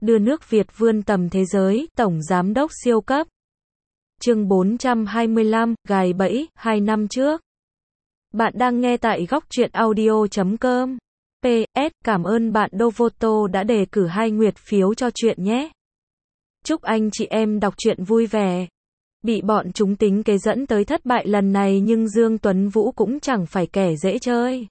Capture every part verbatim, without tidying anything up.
đưa nước Việt vươn tầm thế giới, Tổng Giám đốc siêu cấp. Chương bốn trăm hai mươi lăm, gài bẫy, hai năm trước. Bạn đang nghe tại góc truyện audio chấm com. pê ét, cảm ơn bạn Dovoto đã đề cử hai nguyệt phiếu cho chuyện nhé. Chúc anh chị em đọc truyện vui vẻ. Bị bọn chúng tính kế dẫn tới thất bại lần này nhưng Dương Tuấn Vũ cũng chẳng phải kẻ dễ chơi.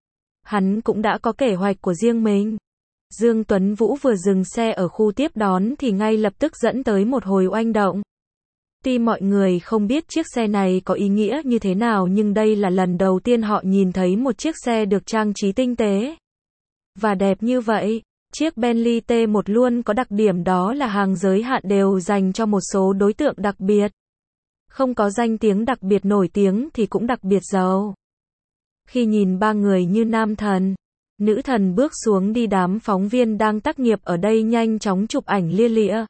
Hắn cũng đã có kế hoạch của riêng mình. Dương Tuấn Vũ vừa dừng xe ở khu tiếp đón thì ngay lập tức dẫn tới một hồi oanh động. Tuy mọi người không biết chiếc xe này có ý nghĩa như thế nào nhưng đây là lần đầu tiên họ nhìn thấy một chiếc xe được trang trí tinh tế và đẹp như vậy. Chiếc Bentley T một luôn có đặc điểm đó là hàng giới hạn đều dành cho một số đối tượng đặc biệt. Không có danh tiếng đặc biệt nổi tiếng thì cũng đặc biệt giàu. Khi nhìn ba người như nam thần, nữ thần bước xuống đi, đám phóng viên đang tác nghiệp ở đây nhanh chóng chụp ảnh lia lịa.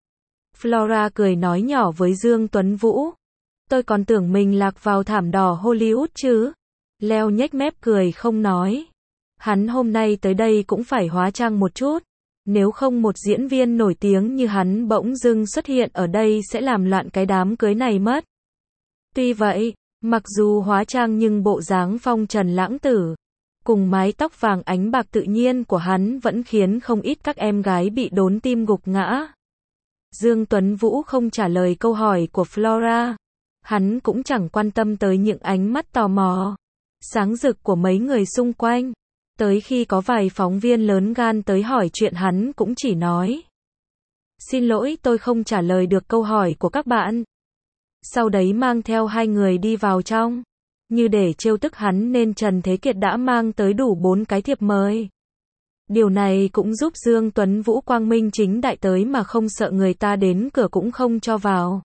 Flora cười nói nhỏ với Dương Tuấn Vũ. Tôi còn tưởng mình lạc vào thảm đỏ Hollywood chứ. Leo nhếch mép cười không nói. Hắn hôm nay tới đây cũng phải hóa trang một chút. Nếu không một diễn viên nổi tiếng như hắn bỗng dưng xuất hiện ở đây sẽ làm loạn cái đám cưới này mất. Tuy vậy, mặc dù hóa trang nhưng bộ dáng phong trần lãng tử, cùng mái tóc vàng ánh bạc tự nhiên của hắn vẫn khiến không ít các em gái bị đốn tim gục ngã. Dương Tuấn Vũ không trả lời câu hỏi của Flora. Hắn cũng chẳng quan tâm tới những ánh mắt tò mò, sáng rực của mấy người xung quanh. Tới khi có vài phóng viên lớn gan tới hỏi chuyện hắn cũng chỉ nói. Xin lỗi, tôi không trả lời được câu hỏi của các bạn. Sau đấy mang theo hai người đi vào trong. Như để trêu tức hắn nên Trần Thế Kiệt đã mang tới đủ bốn cái thiệp mời. Điều này cũng giúp Dương Tuấn Vũ quang minh chính đại tới mà không sợ người ta đến cửa cũng không cho vào.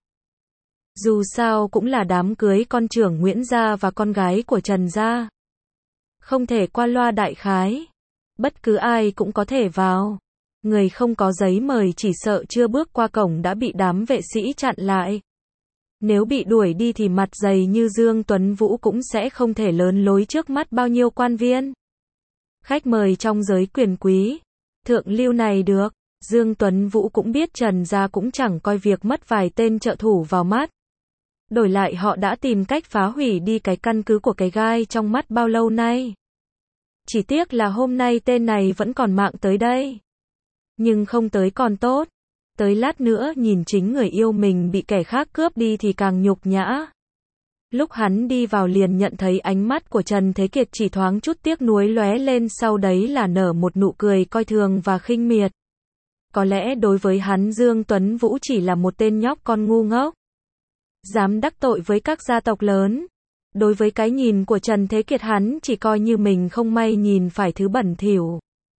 Dù sao cũng là đám cưới con trưởng Nguyễn gia và con gái của Trần gia. Không thể qua loa đại khái. Bất cứ ai cũng có thể vào. Người không có giấy mời chỉ sợ chưa bước qua cổng đã bị đám vệ sĩ chặn lại. Nếu bị đuổi đi thì mặt dày như Dương Tuấn Vũ cũng sẽ không thể lớn lối trước mắt bao nhiêu quan viên. Khách mời trong giới quyền quý, thượng lưu này được. Dương Tuấn Vũ cũng biết Trần gia cũng chẳng coi việc mất vài tên trợ thủ vào mắt. Đổi lại họ đã tìm cách phá hủy đi cái căn cứ của cái gai trong mắt bao lâu nay. Chỉ tiếc là hôm nay tên này vẫn còn mạng tới đây. Nhưng không tới còn tốt. Tới lát nữa nhìn chính người yêu mình bị kẻ khác cướp đi thì càng nhục nhã. Lúc hắn đi vào liền nhận thấy ánh mắt của Trần Thế Kiệt chỉ thoáng chút tiếc nuối lóe lên, sau đấy là nở một nụ cười coi thường và khinh miệt. Có lẽ đối với hắn Dương Tuấn Vũ chỉ là một tên nhóc con ngu ngốc. Dám đắc tội với các gia tộc lớn. Đối với cái nhìn của Trần Thế Kiệt hắn chỉ coi như mình không may nhìn phải thứ bẩn thỉu.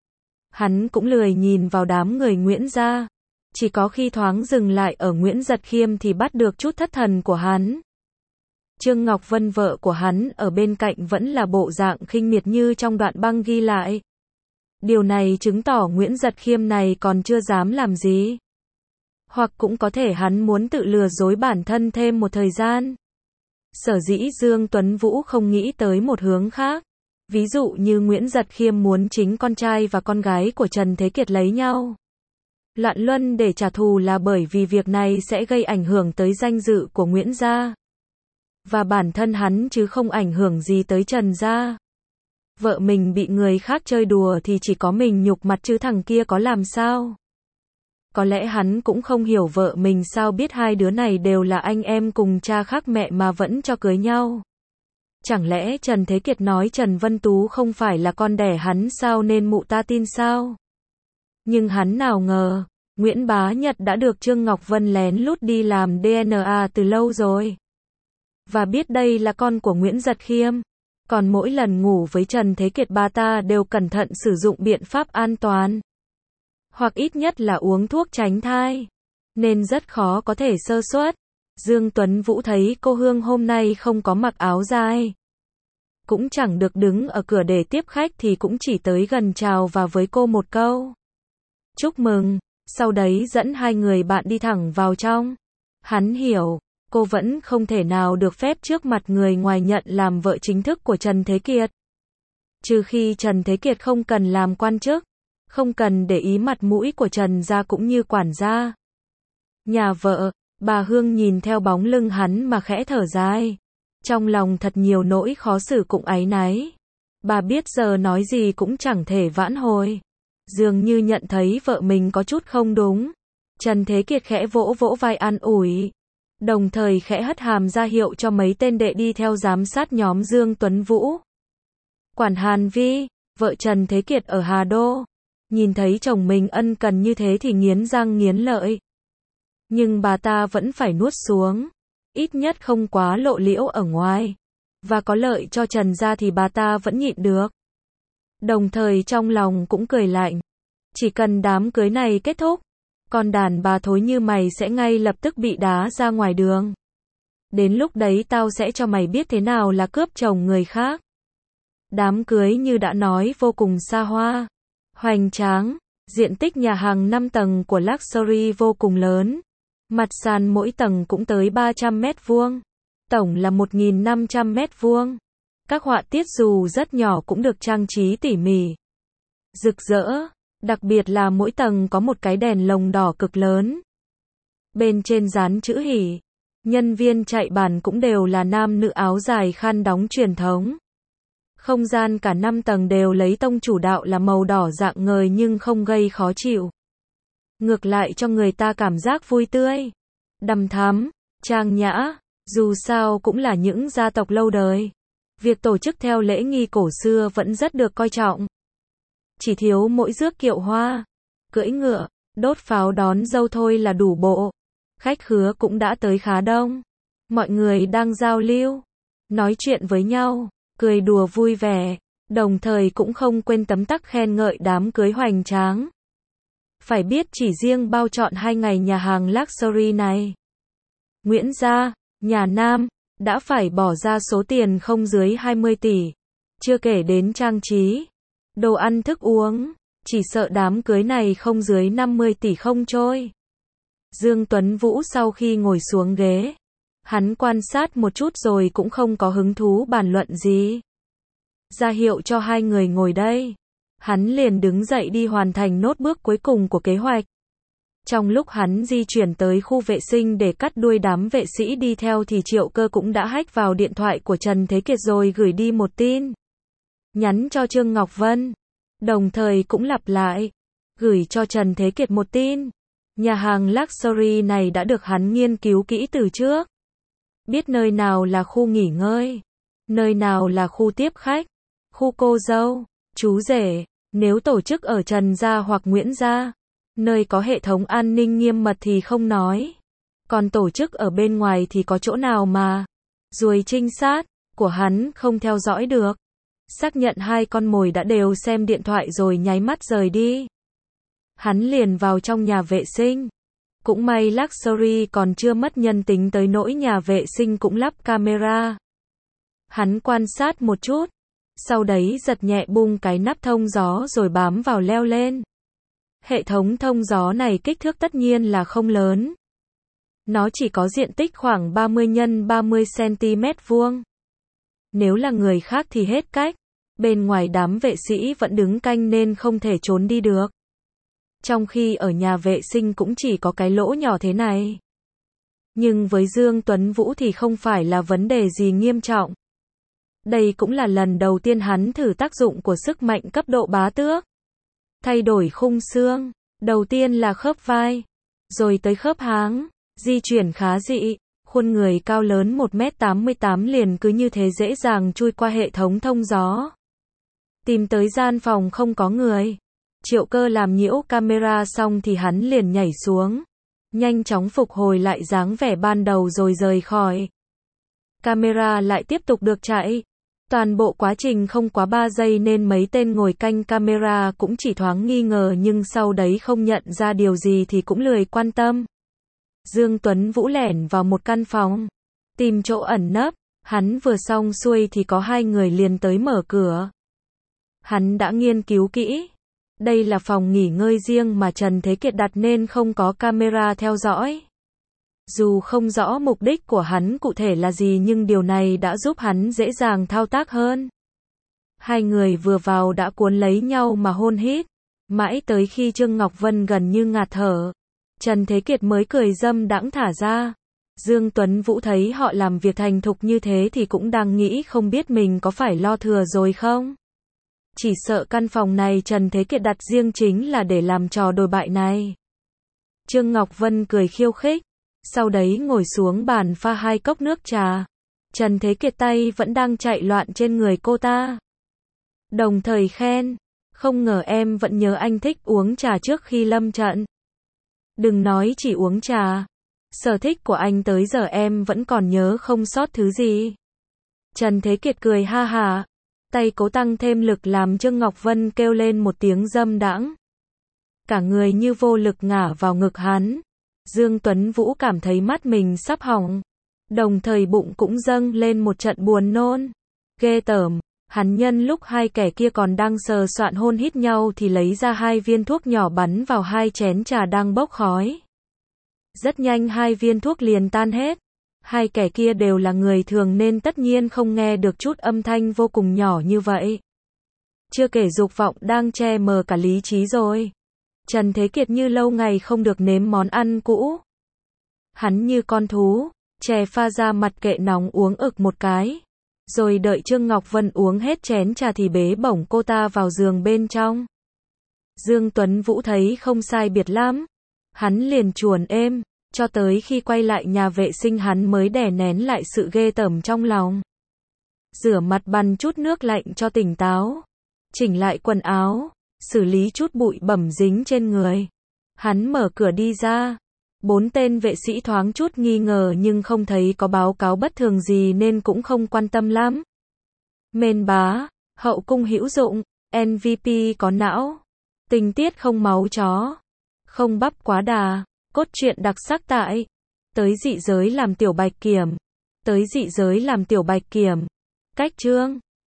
Hắn cũng lười nhìn vào đám người Nguyễn gia. Chỉ có khi thoáng dừng lại ở Nguyễn Giật Khiêm thì bắt được chút thất thần của hắn. Trương Ngọc Vân vợ của hắn ở bên cạnh vẫn là bộ dạng khinh miệt như trong đoạn băng ghi lại. Điều này chứng tỏ Nguyễn Giật Khiêm này còn chưa dám làm gì. Hoặc cũng có thể hắn muốn tự lừa dối bản thân thêm một thời gian. Sở dĩ Dương Tuấn Vũ không nghĩ tới một hướng khác. Ví dụ như Nguyễn Giật Khiêm muốn chính con trai và con gái của Trần Thế Kiệt lấy nhau. Loạn luân để trả thù là bởi vì việc này sẽ gây ảnh hưởng tới danh dự của Nguyễn gia. Và bản thân hắn chứ không ảnh hưởng gì tới Trần gia. Vợ mình bị người khác chơi đùa thì chỉ có mình nhục mặt chứ thằng kia có làm sao. Có lẽ hắn cũng không hiểu vợ mình sao biết hai đứa này đều là anh em cùng cha khác mẹ mà vẫn cho cưới nhau. Chẳng lẽ Trần Thế Kiệt nói Trần Vân Tú không phải là con đẻ hắn sao nên mụ ta tin sao? Nhưng hắn nào ngờ, Nguyễn Bá Nhật đã được Trương Ngọc Vân lén lút đi làm đê en a từ lâu rồi. Và biết đây là con của Nguyễn Giật Khiêm. Còn mỗi lần ngủ với Trần Thế Kiệt bà ta đều cẩn thận sử dụng biện pháp an toàn. Hoặc ít nhất là uống thuốc tránh thai. Nên rất khó có thể sơ suất. Dương Tuấn Vũ thấy cô Hương hôm nay không có mặc áo dài. Cũng chẳng được đứng ở cửa để tiếp khách thì cũng chỉ tới gần chào và với cô một câu. Chúc mừng. Sau đấy dẫn hai người bạn đi thẳng vào trong. Hắn hiểu, cô vẫn không thể nào được phép trước mặt người ngoài nhận làm vợ chính thức của Trần Thế Kiệt. Trừ khi Trần Thế Kiệt không cần làm quan chức. Không cần để ý mặt mũi của Trần gia cũng như quản gia. Nhà vợ, bà Hương nhìn theo bóng lưng hắn mà khẽ thở dài. Trong lòng thật nhiều nỗi khó xử cũng áy náy. Bà biết giờ nói gì cũng chẳng thể vãn hồi. Dường như nhận thấy vợ mình có chút không đúng. Trần Thế Kiệt khẽ vỗ vỗ vai an ủi. Đồng thời khẽ hất hàm ra hiệu cho mấy tên đệ đi theo giám sát nhóm Dương Tuấn Vũ. Quản Hàn Vi, vợ Trần Thế Kiệt ở Hà Đô. Nhìn thấy chồng mình ân cần như thế thì nghiến răng nghiến lợi. Nhưng bà ta vẫn phải nuốt xuống. Ít nhất không quá lộ liễu ở ngoài. Và có lợi cho Trần gia thì bà ta vẫn nhịn được. Đồng thời trong lòng cũng cười lạnh. Chỉ cần đám cưới này kết thúc, con đàn bà thối như mày sẽ ngay lập tức bị đá ra ngoài đường. Đến lúc đấy tao sẽ cho mày biết thế nào là cướp chồng người khác. Đám cưới như đã nói vô cùng xa hoa, hoành tráng, diện tích nhà hàng năm tầng của Luxury vô cùng lớn. Mặt sàn mỗi tầng cũng tới ba trăm mét vuông, tổng là một nghìn năm trăm mét vuông. Các họa tiết dù rất nhỏ cũng được trang trí tỉ mỉ, rực rỡ, đặc biệt là mỗi tầng có một cái đèn lồng đỏ cực lớn. Bên trên dán chữ hỷ, nhân viên chạy bàn cũng đều là nam nữ áo dài khăn đóng truyền thống. Không gian cả năm tầng đều lấy tông chủ đạo là màu đỏ rạng ngời nhưng không gây khó chịu. Ngược lại cho người ta cảm giác vui tươi, đằm thắm, trang nhã, dù sao cũng là những gia tộc lâu đời. Việc tổ chức theo lễ nghi cổ xưa vẫn rất được coi trọng. Chỉ thiếu mỗi rước kiệu hoa, cưỡi ngựa, đốt pháo đón dâu thôi là đủ bộ. Khách khứa cũng đã tới khá đông. Mọi người đang giao lưu, nói chuyện với nhau, cười đùa vui vẻ, đồng thời cũng không quên tấm tắc khen ngợi đám cưới hoành tráng. Phải biết chỉ riêng bao trọn hai ngày nhà hàng Luxury này, Nguyễn gia, nhà Nam, đã phải bỏ ra số tiền không dưới hai mươi tỷ. Chưa kể đến trang trí, đồ ăn thức uống, chỉ sợ đám cưới này không dưới năm mươi tỷ không trôi. Dương Tuấn Vũ sau khi ngồi xuống ghế, hắn quan sát một chút rồi cũng không có hứng thú bàn luận gì. Ra hiệu cho hai người ngồi đây, hắn liền đứng dậy đi hoàn thành nốt bước cuối cùng của kế hoạch. Trong lúc hắn di chuyển tới khu vệ sinh để cắt đuôi đám vệ sĩ đi theo thì Triệu Cơ cũng đã hack vào điện thoại của Trần Thế Kiệt rồi gửi đi một tin nhắn cho Trương Ngọc Vân, đồng thời cũng lặp lại gửi cho Trần Thế Kiệt một tin. Nhà hàng Luxury này đã được hắn nghiên cứu kỹ từ trước, biết nơi nào là khu nghỉ ngơi, nơi nào là khu tiếp khách, khu cô dâu, chú rể, nếu tổ chức ở Trần gia hoặc Nguyễn gia, nơi có hệ thống an ninh nghiêm mật thì không nói. Còn tổ chức ở bên ngoài thì có chỗ nào mà ruồi trinh sát của hắn không theo dõi được. Xác nhận hai con mồi đã đều xem điện thoại rồi nháy mắt rời đi. Hắn liền vào trong nhà vệ sinh. Cũng may Luxury còn chưa mất nhân tính tới nỗi nhà vệ sinh cũng lắp camera. Hắn quan sát một chút, sau đấy giật nhẹ bung cái nắp thông gió rồi bám vào leo lên. Hệ thống thông gió này kích thước tất nhiên là không lớn. Nó chỉ có diện tích khoảng ba mươi nhân ba mươi xăng-ti-mét vuông. Nếu là người khác thì hết cách. Bên ngoài đám vệ sĩ vẫn đứng canh nên không thể trốn đi được. Trong khi ở nhà vệ sinh cũng chỉ có cái lỗ nhỏ thế này. Nhưng với Dương Tuấn Vũ thì không phải là vấn đề gì nghiêm trọng. Đây cũng là lần đầu tiên hắn thử tác dụng của sức mạnh cấp độ bá tước. Thay đổi khung xương, đầu tiên là khớp vai, rồi tới khớp háng, di chuyển khá dị, khuôn người cao lớn một mét tám mươi tám liền cứ như thế dễ dàng chui qua hệ thống thông gió. Tìm tới gian phòng không có người. Triệu Cơ làm nhiễu camera xong thì hắn liền nhảy xuống, nhanh chóng phục hồi lại dáng vẻ ban đầu rồi rời khỏi. Camera lại tiếp tục được chạy. Toàn bộ quá trình không quá ba giây nên mấy tên ngồi canh camera cũng chỉ thoáng nghi ngờ nhưng sau đấy không nhận ra điều gì thì cũng lười quan tâm. Dương Tuấn Vũ lẻn vào một căn phòng, tìm chỗ ẩn nấp, hắn vừa xong xuôi thì có hai người liền tới mở cửa. Hắn đã nghiên cứu kỹ. Đây là phòng nghỉ ngơi riêng mà Trần Thế Kiệt đặt nên không có camera theo dõi. Dù không rõ mục đích của hắn cụ thể là gì nhưng điều này đã giúp hắn dễ dàng thao tác hơn. Hai người vừa vào đã cuốn lấy nhau mà hôn hít. Mãi tới khi Trương Ngọc Vân gần như ngạt thở, Trần Thế Kiệt mới cười dâm đãng thả ra. Dương Tuấn Vũ thấy họ làm việc thành thục như thế thì cũng đang nghĩ không biết mình có phải lo thừa rồi không. Chỉ sợ căn phòng này Trần Thế Kiệt đặt riêng chính là để làm trò đồi bại này. Trương Ngọc Vân cười khiêu khích, sau đấy ngồi xuống bàn pha hai cốc nước trà. Trần Thế Kiệt tay vẫn đang chạy loạn trên người cô ta. Đồng thời khen, không ngờ em vẫn nhớ anh thích uống trà trước khi lâm trận. Đừng nói chỉ uống trà, sở thích của anh tới giờ em vẫn còn nhớ không sót thứ gì. Trần Thế Kiệt cười ha hả, tay cố tăng thêm lực làm Trương Ngọc Vân kêu lên một tiếng dâm đãng. Cả người như vô lực ngả vào ngực hắn. Dương Tuấn Vũ cảm thấy mắt mình sắp hỏng, đồng thời bụng cũng dâng lên một trận buồn nôn. Ghê tởm, hắn nhân lúc hai kẻ kia còn đang sờ soạn hôn hít nhau thì lấy ra hai viên thuốc nhỏ bắn vào hai chén trà đang bốc khói. Rất nhanh hai viên thuốc liền tan hết. Hai kẻ kia đều là người thường nên tất nhiên không nghe được chút âm thanh vô cùng nhỏ như vậy. Chưa kể dục vọng đang che mờ cả lý trí rồi. Trần Thế Kiệt như lâu ngày không được nếm món ăn cũ. Hắn như con thú, chè pha ra mặt kệ nóng uống ực một cái. Rồi đợi Trương Ngọc Vân uống hết chén trà thì bế bổng cô ta vào giường bên trong. Dương Tuấn Vũ thấy không sai biệt lắm. Hắn liền chuồn êm, cho tới khi quay lại nhà vệ sinh hắn mới đè nén lại sự ghê tởm trong lòng. Rửa mặt bằng chút nước lạnh cho tỉnh táo. Chỉnh lại quần áo, xử lý chút bụi bẩm dính trên người. Hắn mở cửa đi ra. Bốn tên vệ sĩ thoáng chút nghi ngờ nhưng không thấy có báo cáo bất thường gì nên cũng không quan tâm lắm. Mên bá, hậu cung hữu dụng, em vê pê có não, tình tiết không máu chó, không bắp quá đà, cốt truyện đặc sắc tại Tới dị giới làm tiểu bạch kiểm. Tới dị giới làm tiểu bạch kiểm. Cách chương